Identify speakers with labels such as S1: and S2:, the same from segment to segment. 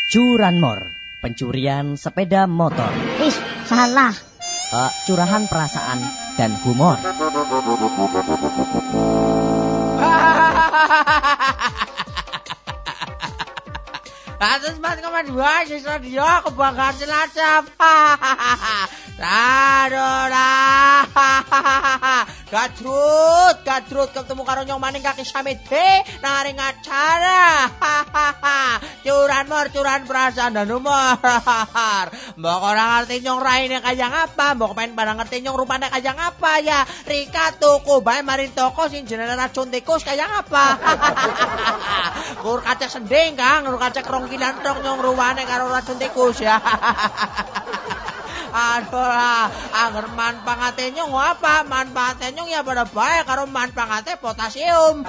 S1: Curanmor, pencurian sepeda motor.
S2: Ih, salah.
S1: Curahan perasaan dan humor.
S3: Atas banget kemana dua, siswa dia kebanggaan Cilacap. Aduh lah. Gadrut ketemu karo nyong maning kaki samite naring acara. Curan perasaan dan humor. Mbok orang ngerti nyong raine kaya ngapa, mbok main barang ngerti nyong rupane kaya ngapa ya. Rika tuku bae maring toko sing jenenge racun tikus kaya ngapa. Kur kacek sending Kang, kur kacek rongkilan tok nyong ruwane karo racun tikus ya. Aduh lah, agar manfaatnya nyong apa? Manfaatnya nyong ya pada baik karo manfaatnya potasium.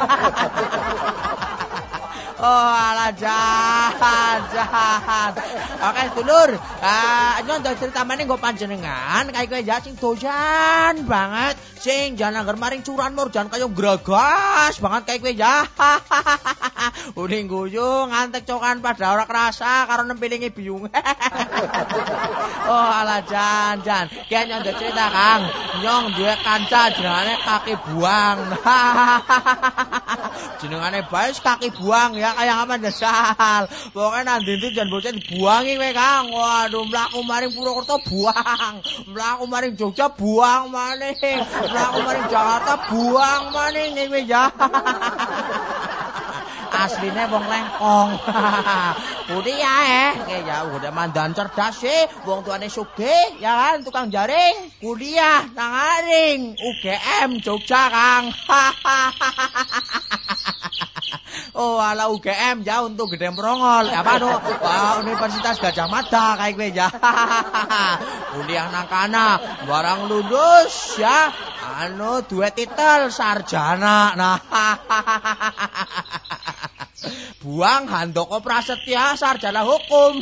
S3: Oh alah jahat. Oke dulur, nyong dari cerita mana gue panjenengan kayak gue ya sing doyan banget, sing jangan agar maring curanmor jangan kayak geragas banget kayak gue ya. Uling guyu ngantek cokan pada ora kerasa karo nempilingi biung. Oh alah jan. Ki nyong dari cerita Kang, nyong duwe kanca jenengane kaki buang. Jenengane bae kaki buang ya. Kayak apa desal. Pokoknya nanti jangan bocah dibuangi kowe Kang. Waduh, mlaku maring Purwokerto buang. Mlaku maring Jogja buang maning. Mlaku maring Jakarta buang maning kowe ya. Asline wong lengkong. Budi ya ya udah mandan cerdas sih. Wong tuane sugih ya kan tukang jaring. Kuliah nang aring UGM Jogja Kang. Oh ala UGM ya untuk Gede Prongol. Apa no? Universitas Gajah Mada kayak gue ya. Kuliah nang kana, barang lulus ya. Dua titel sarjana. Nah. Buang Handoko Prasetya sarjana hukum.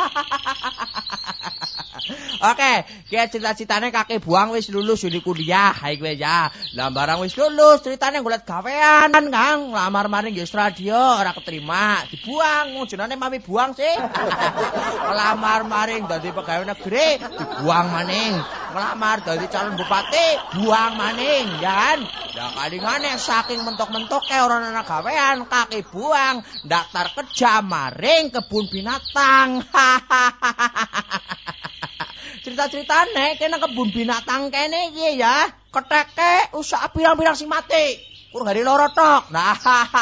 S3: Oke, kia cita-citane kakek buang wis lulus di kuliah, hai gue ya. Lah barang wis lulus, ceritane golek gawean Kang, lamar maring Yes Radio ora keterima, dibuang, jenenge mami buang sih. Lamar maring dadi pegawai negeri, dibuang maning. Ngelamar dadi calon bupati, buang maning, ya kan? Ya kalingane saking mentok-mentoke ora ana gawean, kakek buang, daftar kerja maring kebun binatang. Cerita-ceritane kena kebun binatang kene iki ya. Keteke usaha pirang-pirang sing mati. Kur hari loro tok. Nah.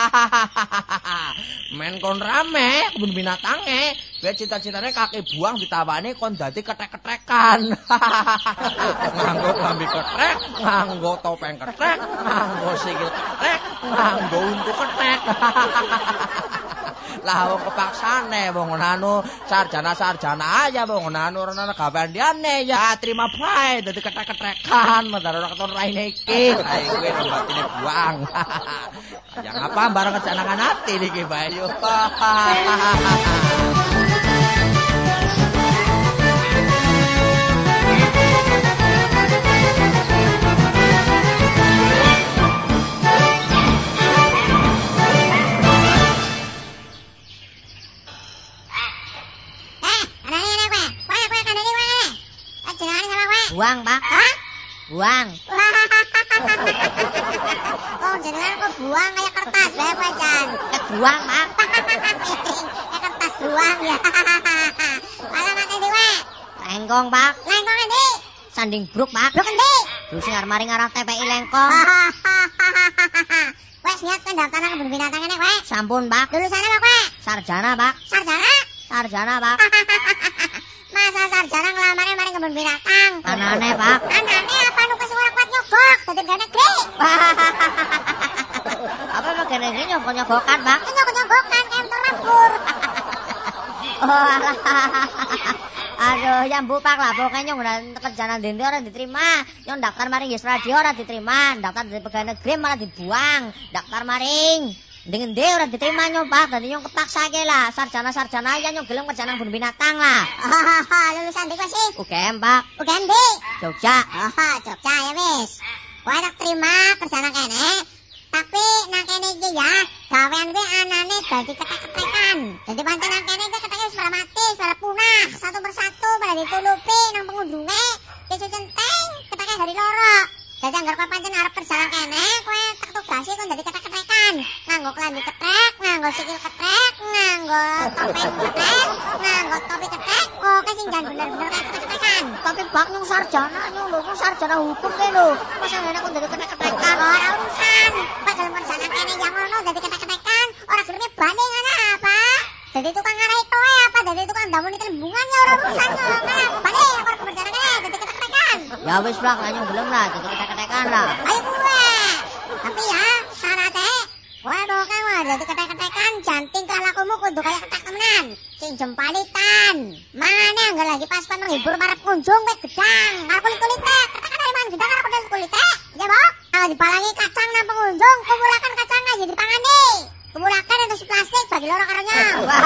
S3: Men kon rame kebun binatange, kowe cita-citane kakek buang ditawani kon dadi ketek-ketekan. Nganggo klambi ketek, nganggo topeng ketek, nganggo sikil ketek, nganggo untu ketek. Lah wong kepaksane wong anu sarjana aja wong anu ora ana gawean liyane ya terima bae dadi ketek-ketekan medar ora keton raine iki. Ae kowe batine buang. Ya ngapa bareng kejanangan ati niki Bayu.
S2: Buang, Pak. Hah? Buang. Oh, jenengan kok buang kayak kertas bae pacan. Buang, Pak. Kayak kertas buang ya. Malah nek ndi wae? Lengkong, Pak. Lengkong endi? Sanding bruk, Pak. Bruk endi? Bruk sing arep ngarah TPI Lengkong. Wes niat pendaftaran kebun binatang nek wae. Sampun, Pak. Lulusane apa kowe? Sarjana, Pak. Sarjana, Pak. Masa sarjana ngelamarnya maring kebun binatang. Anane, Pak. Anane apa nu wis ora kuat nyogok dadi gak negeri. Apa bagian iki nyogok-nyogokan, Pak? Nyogok-nyogokan kayak motor mabur. Oh alah. Aduh, ya mbok Pak lah pokoknya nyong kerjaan ndende ora diterima. Nyong daftar maring Yes Radio ora diterima, daftar dari pegawai negeri malah dibuang. Daftar maring Ndeng-ndeng ora diterima nyong Pak, dadi nyong kepaksake lah. Sarjana ya nyong gelem kerja nang kebun binatang lah. Lulusan ndi kowe sih? UGM, Pak. UGM ndi? Jogja. Jogja ya wis. Kowe tak terima kerja nang kene. Tapi nang kene iki ya, gawean kuwi anane dadi ketek-ketekan. Dadi pancen nang kene iki keteke wis ora satu persatu pada ditulupi nang pengunjunge. Kesu centeng ketake dari loro. Dadi anggar kowe pancen arep kerja kene, kowe tak tugasi kon dadi ketek-ketekan. Nganggo klambi ketek, nganggo sikil ketek, nganggo topeng ketek, nganggo topi ketek. Oke sing jan bener-bener ketek-ketekan. Tapi bak nyung sarjana nyung lho, sarjana hukum ke lho. Masa ngene kon dadi ketek-ketekan. Ora urusan. Pak dalam kerja kene yang ngono dadi ketek-ketekan, ora gelem bali ngene apa? Dadi tukang ngarai kowe apa dadi tukang damuni telembungan ya ora urusan kok. Bali ora kerja kene dadi ketek-ketekan. Ya wis Bak, nyung gelem lah dadi ketek-ketekan lah. Ayo kowe. Tapi ya syaratnya kowe bukan wae dadi ketek-ketekan janting kelakumu kudu kaya ketek temenan. Sing jempalitan. Mangane anggar lagi pas-pas menghibur para pengunjung kowe gedang. Karo kulit-kulite, ketek-ketek man gedang karo kulit-kulite. Ya, Bok. Kalau dipalangi kacang nang pengunjung, kumpulakan kacangnya jadi dipangani. Kumpulakan untuk plastik bagi loro karonya.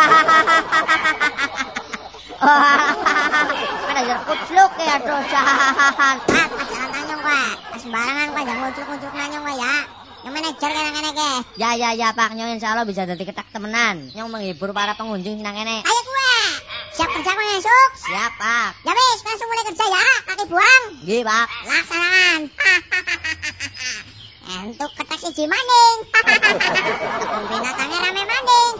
S2: Kan aja kucluk ya dosan. Jangan tanyong kowe. Sembarangan kowe jangan ngucluk-ngucluk nanyong kowe ya. Yang manajer kene ke. Ya Pak, nyong insyaallah bisa dadi ketek temenan. Nyong menghibur para pengunjung nang kene. Ayo kowe. Siap kerja kowe esuk? Siap, Pak. Ya wis, langsung mulai kerja ya. Kaki buang. Nggih, Pak. Laksanakan. Entuk ketek siji maning. Tepung binatangnya rame maning.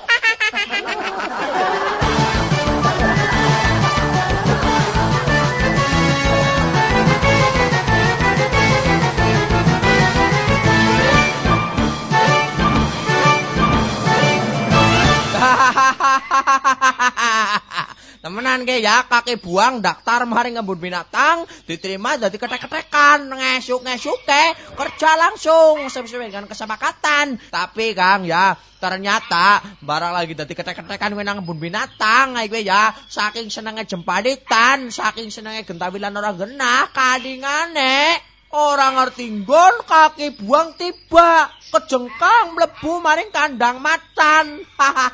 S3: Temenan ke ya, kaki buang daftar maring ngembun binatang diterima jadi ketek-ketekan ngesuk-ngesuk ke kerja langsung sesuai dengan kesepakatan. Tapi Kang ya, ternyata barang lagi jadi ketek-ketekan wenang ngembun binatang ae ya, saking senenge jempalitan, saking senenge gentawilan ora genah kadingane orang ngerti nggon kaki buang tiba kejengkang mlebu maring kandang macan.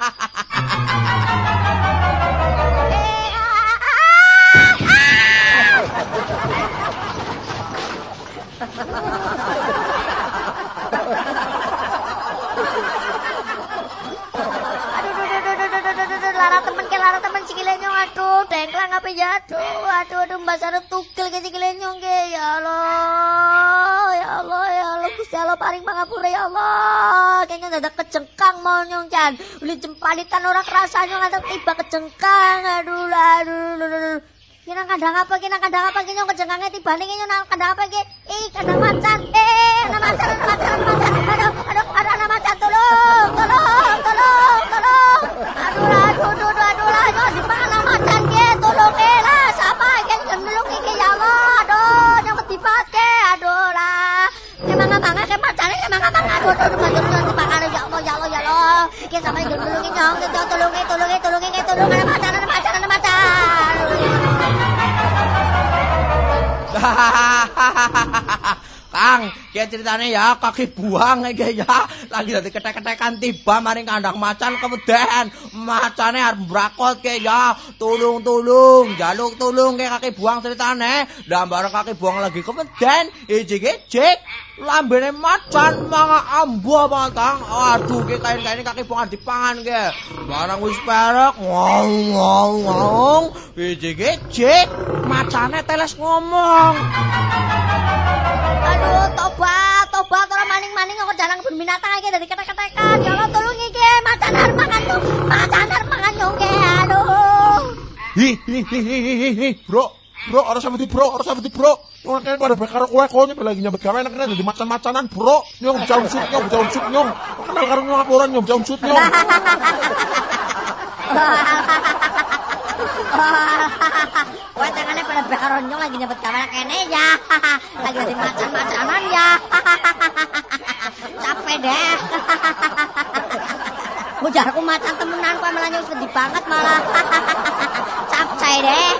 S2: Lara temen sikile nyong aduh dengklang apa ya aduh mbak sarep tugel ke sikile nyong ke ya Allah Gusti Allah paring pangapura ya Allah kayaknya dadak kejengkang mau nyong jan uli jempalitan ora kerasa nyong ada tiba kejengkang aduh kira kadang apa nyong kejengkangnya tiba nih nyong kadang apa ke kadang macan anak macan aduh anak macan tolong aduh dipangan anak macan ke tolong lah siapa yang ngeluk ke ya Allah aduh yang petipat ke aduh lah emang ke macan emang aduh dipangan ya Allah kita sampai ngeluk nyong tolong anak macan Kang, kayak ceritanya ya kaki buang ya lagi dari ketek-ketekan tiba maring kandang macan kemudian macannya harus berakot kayak ya tulung jaluk tulung kayak kaki buang ceritanya dan bareng kaki buang lagi kemudian ijik lambene macan manga ambuh banget Kang. Aduh kayak kain kaki buang dipangan kayak barang wis perek ngong ijik macannya teles ngomong. Aduh, tobat ora maning-maning kok jarang binatang iki dari ketek-ketekan. Ya Allah tolong iki macan arep mangan nyong ke. Aduh.
S4: Bro, ora sampe bro. Wong kene pada karo kowe lagi nyambet gawe enak dadi macan-macanan, Bro. Nyong jauh sut nyong. Kenal karo nyong laporan nyong jauh sut nyong.
S2: Wah, tangannya pada bakaron nyong lagi nyebut kamera kene ya. Lagi dari macan-macanan ya. Capek deh. Ujarku macan temenan kok malah nyong sedih banget malah. Capek deh.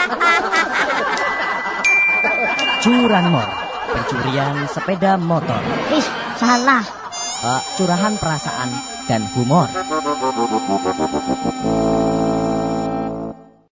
S1: Curanmor, pencurian sepeda motor.
S2: Ih, salah.
S1: Curahan perasaan dan humor.